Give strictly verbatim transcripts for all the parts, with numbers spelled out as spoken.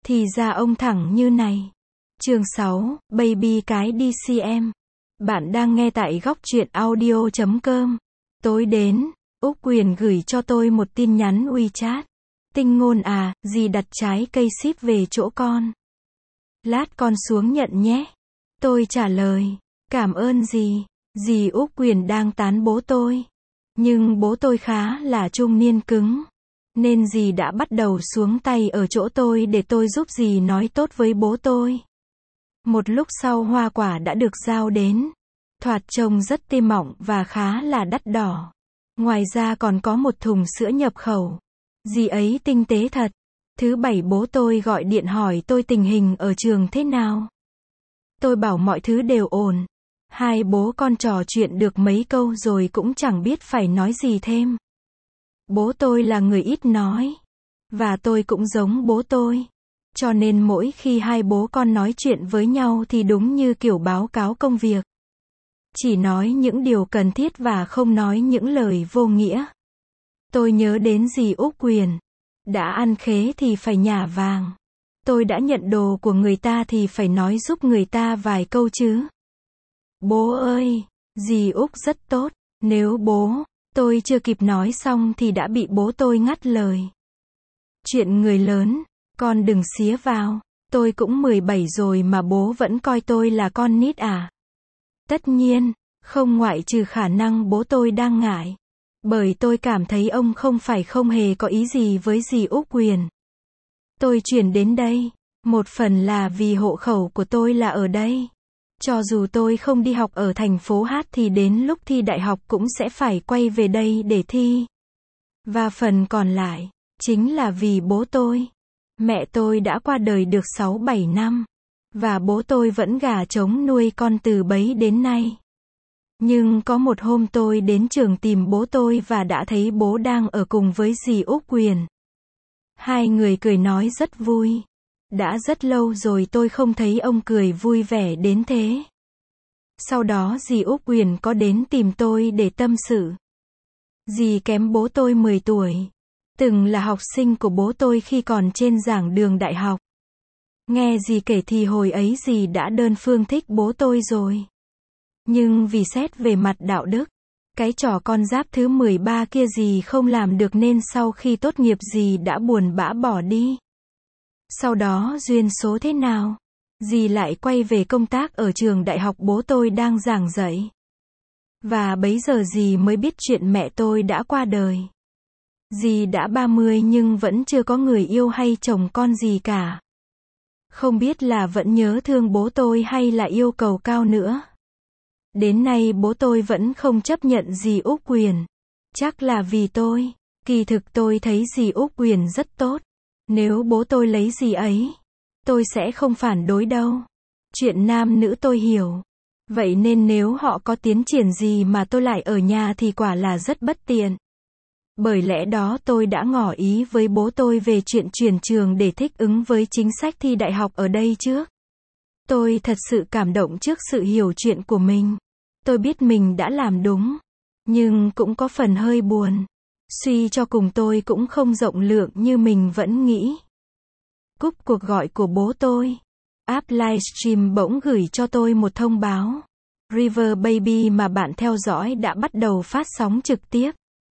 Thì ra ông thẳng như này. Chương sáu, Baby cái đi xê em. Bạn đang nghe tại góc truyện audio chấm com. Tối đến, Úc Quyền gửi cho tôi một tin nhắn WeChat. Tinh Ngôn à, dì đặt trái cây ship về chỗ con. Lát con xuống nhận nhé. Tôi trả lời, cảm ơn dì. Dì Úc Quyền đang tán bố tôi. Nhưng bố tôi khá là trung niên cứng. Nên dì đã bắt đầu xuống tay ở chỗ tôi để tôi giúp dì nói tốt với bố tôi. Một lúc sau hoa quả đã được giao đến. Thoạt trông rất tê mọng và khá là đắt đỏ. Ngoài ra còn có một thùng sữa nhập khẩu. Dì ấy tinh tế thật. Thứ bảy bố tôi gọi điện hỏi tôi tình hình ở trường thế nào. Tôi bảo mọi thứ đều ổn. Hai bố con trò chuyện được mấy câu rồi cũng chẳng biết phải nói gì thêm. Bố tôi là người ít nói. Và tôi cũng giống bố tôi. Cho nên mỗi khi hai bố con nói chuyện với nhau thì đúng như kiểu báo cáo công việc. Chỉ nói những điều cần thiết và không nói những lời vô nghĩa. Tôi nhớ đến dì Úc Quyền. Đã ăn khế thì phải nhả vàng. Tôi đã nhận đồ của người ta thì phải nói giúp người ta vài câu chứ. Bố ơi, dì Úc rất tốt. Nếu bố, tôi chưa kịp nói xong thì đã bị bố tôi ngắt lời. Chuyện người lớn, con đừng xía vào. Tôi cũng mười bảy rồi mà bố vẫn coi tôi là con nít à? Tất nhiên, không ngoại trừ khả năng bố tôi đang ngại. Bởi tôi cảm thấy ông không phải không hề có ý gì với dì Úc Quyền. Tôi chuyển đến đây, một phần là vì hộ khẩu của tôi là ở đây. Cho dù tôi không đi học ở thành phố Hát thì đến lúc thi đại học cũng sẽ phải quay về đây để thi. Và phần còn lại, chính là vì bố tôi. Mẹ tôi đã qua đời được sáu bảy năm. Và bố tôi vẫn gà trống nuôi con từ bấy đến nay. Nhưng có một hôm tôi đến trường tìm bố tôi và đã thấy bố đang ở cùng với dì Úc Quyền. Hai người cười nói rất vui. Đã rất lâu rồi tôi không thấy ông cười vui vẻ đến thế. Sau đó dì Úc Quyền có đến tìm tôi để tâm sự. Dì kém bố tôi mười tuổi. Từng là học sinh của bố tôi khi còn trên giảng đường đại học. Nghe dì kể thì hồi ấy dì đã đơn phương thích bố tôi rồi. Nhưng vì xét về mặt đạo đức, cái trò con giáp thứ mười ba kia dì không làm được nên sau khi tốt nghiệp dì đã buồn bã bỏ đi. Sau đó duyên số thế nào? Dì lại quay về công tác ở trường đại học bố tôi đang giảng dạy. Và bấy giờ dì mới biết chuyện mẹ tôi đã qua đời. Dì đã ba mươi nhưng vẫn chưa có người yêu hay chồng con gì cả. Không biết là vẫn nhớ thương bố tôi hay là yêu cầu cao nữa. Đến nay bố tôi vẫn không chấp nhận dì Úc Quyền. Chắc là vì tôi. Kỳ thực tôi thấy dì Úc Quyền rất tốt. Nếu bố tôi lấy dì ấy, tôi sẽ không phản đối đâu. Chuyện nam nữ tôi hiểu. Vậy nên nếu họ có tiến triển gì mà tôi lại ở nhà thì quả là rất bất tiện. Bởi lẽ đó tôi đã ngỏ ý với bố tôi về chuyện chuyển trường để thích ứng với chính sách thi đại học ở đây trước. Tôi thật sự cảm động trước sự hiểu chuyện của mình. Tôi biết mình đã làm đúng. Nhưng cũng có phần hơi buồn. Suy cho cùng tôi cũng không rộng lượng như mình vẫn nghĩ. Cúp cuộc gọi của bố tôi. App livestream bỗng gửi cho tôi một thông báo. River Baby mà bạn theo dõi đã bắt đầu phát sóng trực tiếp.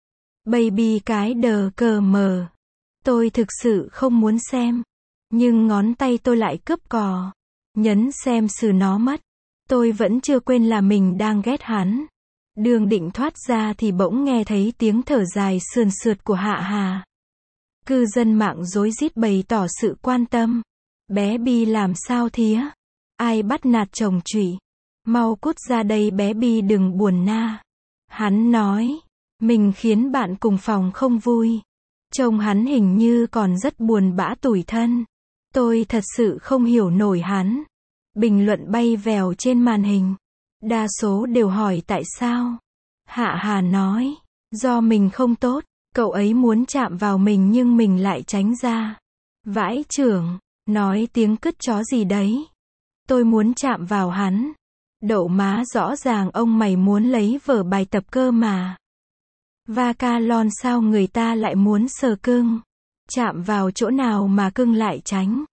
Baby cái đờ cờ mờ. Tôi thực sự không muốn xem. Nhưng ngón tay tôi lại cướp cò. Nhấn xem xử nó mất. Tôi vẫn chưa quên là mình đang ghét hắn. Đường định thoát ra thì bỗng nghe thấy tiếng thở dài sườn sượt của Hạ Hà. Cư dân mạng rối rít bày tỏ sự quan tâm. Bé Bi làm sao thía? Ai bắt nạt chồng trụy? Mau cút ra đây bé Bi đừng buồn na. Hắn nói. Mình khiến bạn cùng phòng không vui. Trông hắn hình như còn rất buồn bã tủi thân. Tôi thật sự không hiểu nổi hắn. Bình luận bay vèo trên màn hình. Đa số đều hỏi tại sao. Hạ Hà nói. Do mình không tốt. Cậu ấy muốn chạm vào mình nhưng mình lại tránh ra. Vãi chưởng. Nói tiếng cứt chó gì đấy. Tôi muốn chạm vào hắn. Đậu má rõ ràng ông mày muốn lấy vở bài tập cơ mà. Và ca lon sao người ta lại muốn sờ cưng. Chạm vào chỗ nào mà cưng lại tránh.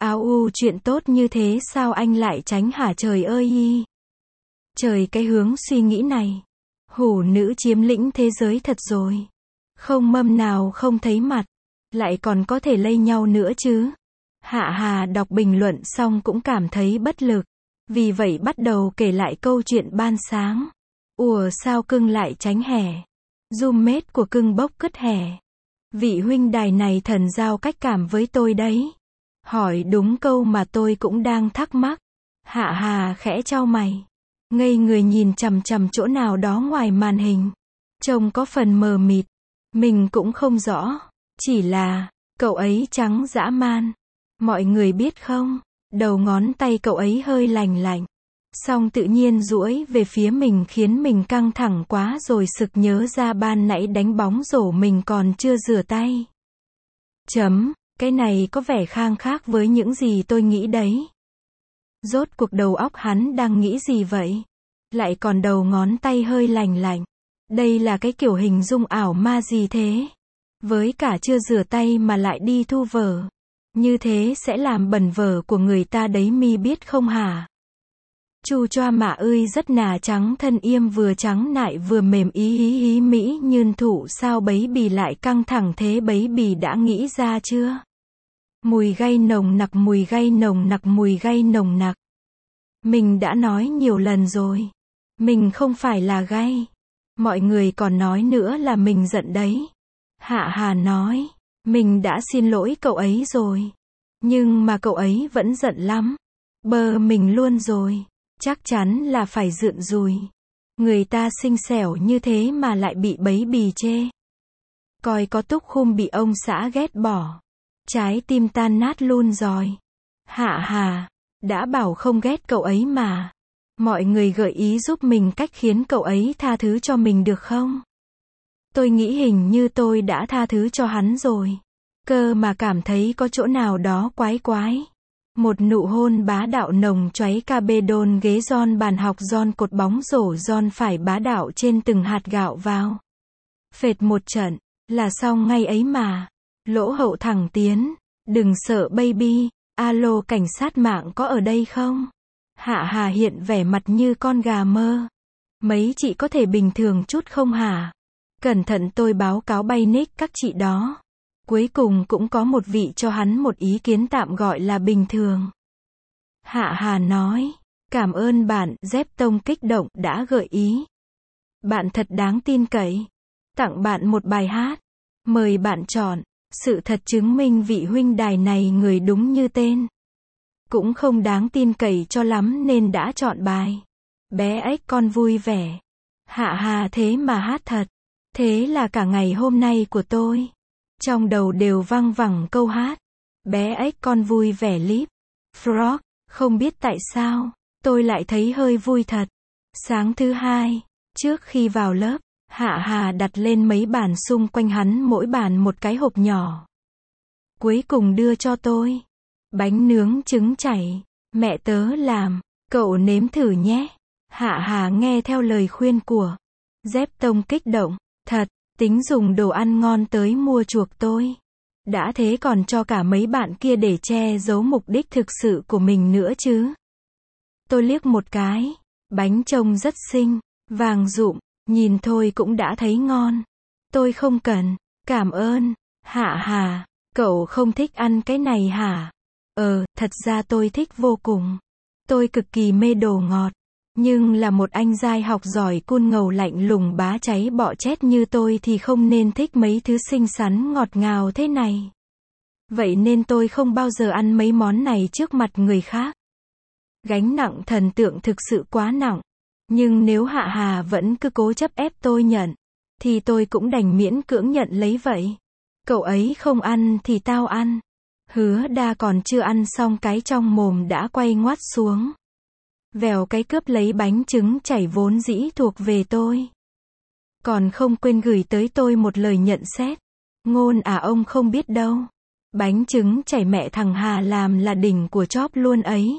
Áo u chuyện tốt như thế sao anh lại tránh hả trời ơi y. Trời cái hướng suy nghĩ này. Hủ nữ chiếm lĩnh thế giới thật rồi. Không mâm nào không thấy mặt. Lại còn có thể lây nhau nữa chứ. Hạ Hà đọc bình luận xong cũng cảm thấy bất lực. Vì vậy bắt đầu kể lại câu chuyện ban sáng. Ủa sao cưng lại tránh hè. Roommate của cưng bốc cứt hè. Vị huynh đài này thần giao cách cảm với tôi đấy. Hỏi đúng câu mà tôi cũng đang thắc mắc. Hạ Hà khẽ chau mày. Ngây người nhìn chằm chằm chỗ nào đó ngoài màn hình. Trông có phần mờ mịt. Mình cũng không rõ. Chỉ là, cậu ấy trắng dã man. Mọi người biết không, đầu ngón tay cậu ấy hơi lành lạnh. Xong tự nhiên duỗi về phía mình khiến mình căng thẳng quá rồi sực nhớ ra ban nãy đánh bóng rổ mình còn chưa rửa tay. Chấm, cái này có vẻ khang khác với những gì tôi nghĩ đấy. Rốt cuộc đầu óc hắn đang nghĩ gì vậy? Lại còn đầu ngón tay hơi lành lạnh. Đây là cái kiểu hình dung ảo ma gì thế? Với cả chưa rửa tay mà lại đi thu vở. Như thế sẽ làm bẩn vở của người ta đấy mi biết không hả? Chu choa mạ ơi rất nà trắng thân yêm vừa trắng nại vừa mềm ý hí hí mỹ nhươn thụ sao bấy bì lại căng thẳng thế bấy bì đã nghĩ ra chưa? Mùi gay nồng nặc mùi gay nồng nặc mùi gay nồng nặc. Mình đã nói nhiều lần rồi. Mình không phải là gay. Mọi người còn nói nữa là mình giận đấy. Hạ Hà nói. Mình đã xin lỗi cậu ấy rồi. Nhưng mà cậu ấy vẫn giận lắm. Bơ mình luôn rồi. Chắc chắn là phải rượn rùi. Người ta xinh xẻo như thế mà lại bị bấy bì chê. Coi có Túc Khum bị ông xã ghét bỏ. Trái tim tan nát luôn rồi. Hạ Hà. Đã bảo không ghét cậu ấy mà. Mọi người gợi ý giúp mình cách khiến cậu ấy tha thứ cho mình được không? Tôi nghĩ hình như tôi đã tha thứ cho hắn rồi. Cơ mà cảm thấy có chỗ nào đó quái quái. Một nụ hôn bá đạo nồng choáy ca bê đôn ghế giòn bàn học giòn cột bóng rổ giòn phải bá đạo trên từng hạt gạo vào. Phệt một trận, là xong ngay ấy mà. Lỗ hậu thẳng tiến. Đừng sợ baby. Alo cảnh sát mạng có ở đây không? Hạ Hà hiện vẻ mặt như con gà mơ. Mấy chị có thể bình thường chút không hả? Cẩn thận tôi báo cáo bay nick các chị đó. Cuối cùng cũng có một vị cho hắn một ý kiến tạm gọi là bình thường. Hạ Hà nói. Cảm ơn bạn, Dép Tông kích động đã gợi ý. Bạn thật đáng tin cậy. Tặng bạn một bài hát. Mời bạn chọn. Sự thật chứng minh vị huynh đài này người đúng như tên. Cũng không đáng tin cậy cho lắm nên đã chọn bài. Bé ếch con vui vẻ. Hạ Hà thế mà hát thật. Thế là cả ngày hôm nay của tôi. Trong đầu đều văng vẳng câu hát. Bé ếch con vui vẻ líp. Frog. Không biết tại sao. Tôi lại thấy hơi vui thật. Sáng thứ hai. Trước khi vào lớp. Hạ Hà đặt lên mấy bàn xung quanh hắn mỗi bàn một cái hộp nhỏ. Cuối cùng đưa cho tôi. Bánh nướng trứng chảy. Mẹ tớ làm. Cậu nếm thử nhé. Hạ Hà nghe theo lời khuyên của Dép Tông kích động. Thật, tính dùng đồ ăn ngon tới mua chuộc tôi. Đã thế còn cho cả mấy bạn kia để che giấu mục đích thực sự của mình nữa chứ. Tôi liếc một cái. Bánh trông rất xinh. Vàng rụm. Nhìn thôi cũng đã thấy ngon. Tôi không cần. Cảm ơn. Hạ Hà. Cậu không thích ăn cái này hả? Ờ, thật ra tôi thích vô cùng. Tôi cực kỳ mê đồ ngọt. Nhưng là một anh giai học giỏi cun ngầu lạnh lùng bá cháy bọ chét như tôi thì không nên thích mấy thứ xinh xắn ngọt ngào thế này. Vậy nên tôi không bao giờ ăn mấy món này trước mặt người khác. Gánh nặng thần tượng thực sự quá nặng. Nhưng nếu Hạ Hà vẫn cứ cố chấp ép tôi nhận, thì tôi cũng đành miễn cưỡng nhận lấy vậy. Cậu ấy không ăn thì tao ăn. Hứa đa còn chưa ăn xong cái trong mồm đã quay ngoắt xuống. Vèo cái cướp lấy bánh trứng chảy vốn dĩ thuộc về tôi. Còn không quên gửi tới tôi một lời nhận xét. Ngôn à ông không biết đâu. Bánh trứng chảy mẹ thằng Hà làm là đỉnh của chóp luôn ấy.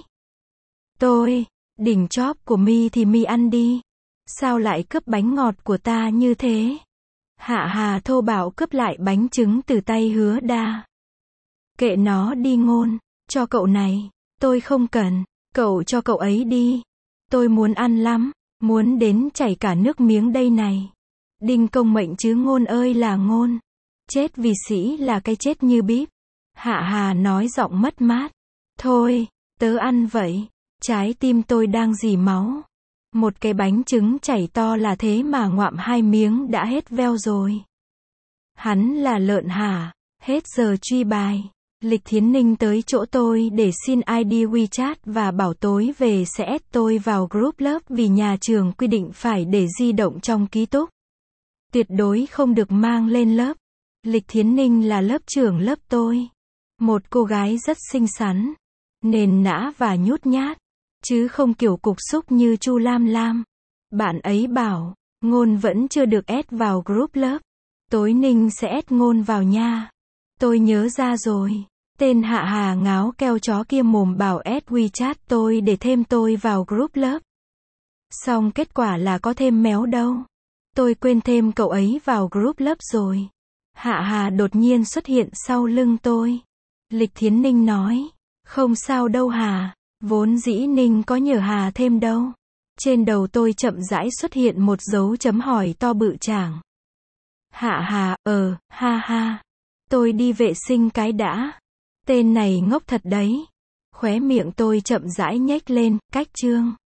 Tôi, đỉnh chóp của mi thì mi ăn đi. Sao lại cướp bánh ngọt của ta như thế? Hạ Hà thô bạo cướp lại bánh trứng từ tay Hứa đa. Kệ nó đi Ngôn. Cho cậu này. Tôi không cần. Cậu cho cậu ấy đi. Tôi muốn ăn lắm. Muốn đến chảy cả nước miếng đây này. Đinh công mệnh chứ ngôn ơi là ngôn. Chết vì sĩ là cái chết như bíp. Hạ Hà nói giọng mất mát. Thôi, tớ ăn vậy. Trái tim tôi đang rỉ máu. Một cái bánh trứng chảy to là thế mà ngoạm hai miếng đã hết veo rồi. Hắn là lợn hả? Hết giờ truy bài. Lịch Thiến Ninh tới chỗ tôi để xin i đê WeChat và bảo tối về sẽ add tôi vào group lớp vì nhà trường quy định phải để di động trong ký túc. Tuyệt đối không được mang lên lớp. Lịch Thiến Ninh là lớp trưởng lớp tôi. Một cô gái rất xinh xắn, nền nã và nhút nhát, chứ không kiểu cục xúc như Chu Lam Lam. Bạn ấy bảo, Ngôn vẫn chưa được add vào group lớp. Tối Ninh sẽ add Ngôn vào nha. Tôi nhớ ra rồi. Tên Hạ Hà ngáo keo chó kia mồm bảo add WeChat tôi để thêm tôi vào group lớp. Xong kết quả là có thêm méo đâu. Tôi quên thêm cậu ấy vào group lớp rồi. Hạ Hà đột nhiên xuất hiện sau lưng tôi. Lịch Thiến Ninh nói, không sao đâu Hà, vốn dĩ Ninh có nhờ Hà thêm đâu. Trên đầu tôi chậm rãi xuất hiện một dấu chấm hỏi to bự chảng. Hạ Hà, ờ, ha ha. Tôi đi vệ sinh cái đã. Tên này ngốc thật đấy. Khóe miệng tôi chậm rãi nhếch lên, cách chương.